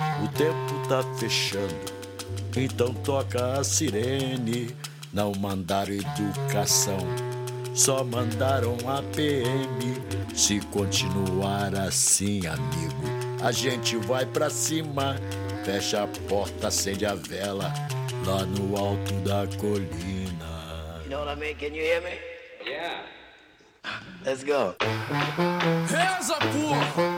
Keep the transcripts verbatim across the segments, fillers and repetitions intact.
O tempo tá fechando, então toca a sirene. Não mandaram educação, só mandaram a P M. Se continuar assim, amigo, a gente vai pra cima. Fecha a porta, acende a vela lá no alto da colina. You know what I mean? Can you hear me? Yeah. Let's go. Reza, porra!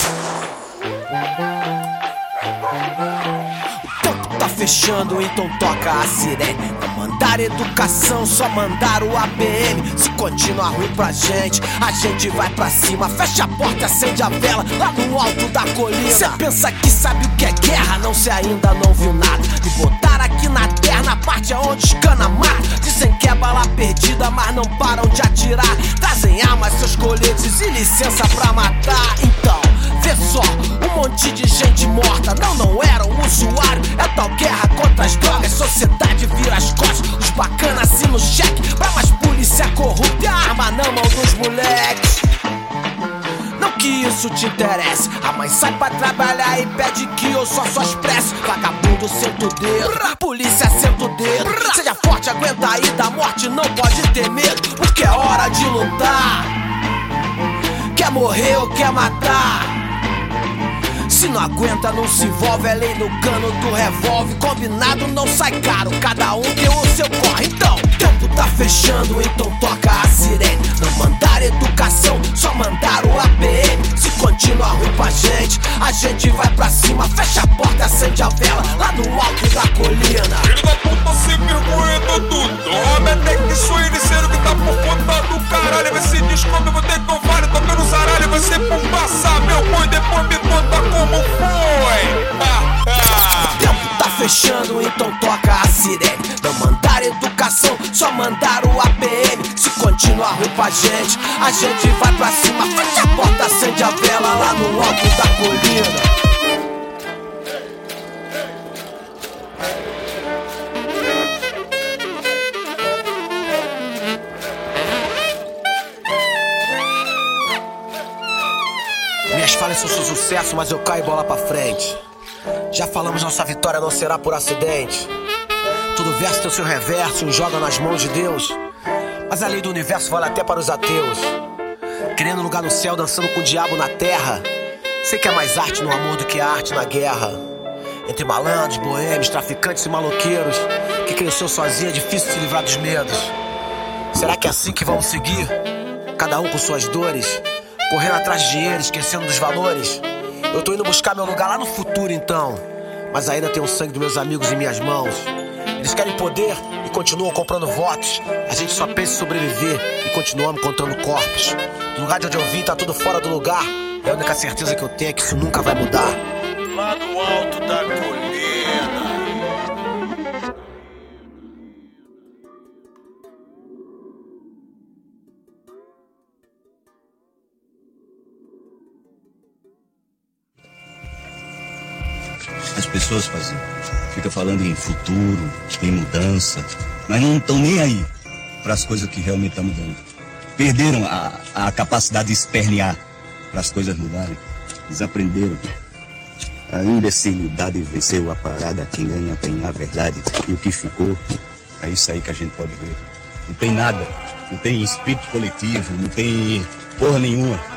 O tempo tá fechando, então toca a sirene. Não mandaram educação, só mandaram a P M. Se continuar ruim pra gente, a gente vai pra cima. Fecha a porta, acende a vela lá no alto da colina. Cê pensa que sabe o que é guerra, não, cê ainda não viu nada. Me botaram aqui na terra, na parte onde os cana mata. Dizem que é bala perdida, mas não param de atirar. Trazem armas, seus coletes e licença pra matar. Então, vê só, um monte de gente morta. Não, não era um usuário, é tal guerra contra as drogas. Sociedade vira as costas, os bacanas assinam o cheque. Pra mais polícia corrupta e a arma na mão dos moleques. Não que isso te interesse, a mãe sai pra trabalhar e pede que eu só só expresso. Vagabundo senta o dedo, polícia senta o dedo. Seja forte, aguenta aí, da morte não pode ter medo. Porque é hora de lutar. Quer morrer ou quer matar? Se não aguenta, não se envolve, é lei no cano do revólver. Combinado não sai caro, cada um tem o seu corre. Então, o tempo tá fechando, então toca a sirene. Não mandaram educação, só mandaram a P M. Se continuar ruim pra gente, a gente vai pra cima. Fecha a porta, acende a vela lá no alto da colina. Filho da puta sem vergonha do nome. Até que isso aí, disseram que tá por conta do caralho. Vai se descobre, vou ter que eu fale, tocando os aralhos. Vai ser por passar meu boi, depois me conta como foi. Ah, ah. O tempo tá fechando, então toca a sirene. Não mandaram educação, só mandaram a P M. Se continuar ruim pra gente, a gente vai pra cima. Fecha a porta, acende a vela lá no alto da colina. Minhas falhas são seu sucesso, mas eu caio bola pra frente. Já falamos, nossa vitória não será por acidente. Todo verso tem o seu reverso, joga nas mãos de Deus. Mas a lei do universo vale até para os ateus. Querendo lugar no céu, dançando com o diabo na terra. Sei que é mais arte no amor do que arte na guerra. Entre malandros, boêmios, traficantes e maloqueiros. Que cresceu sozinho, é difícil se livrar dos medos. Será que é assim que vamos seguir? Cada um com suas dores, correndo atrás de dinheiro, esquecendo dos valores. Eu tô indo buscar meu lugar lá no futuro então, mas ainda tenho o sangue dos meus amigos em minhas mãos. Eles querem poder e continuam comprando votos. A gente só pensa em sobreviver e continuamos contando corpos. Do lugar de onde eu vim tá tudo fora do lugar. É a única certeza que eu tenho é que isso nunca vai mudar. Lá no alto da colina. As pessoas fazem, ficam falando em futuro, em mudança, mas não estão nem aí para as coisas que realmente estão mudando. Perderam a, a capacidade de espernear para as coisas mudarem. Desaprenderam. A imbecilidade venceu a parada, quem ganha tem a verdade. E o que ficou, é isso aí que a gente pode ver. Não tem nada, não tem espírito coletivo, não tem porra nenhuma.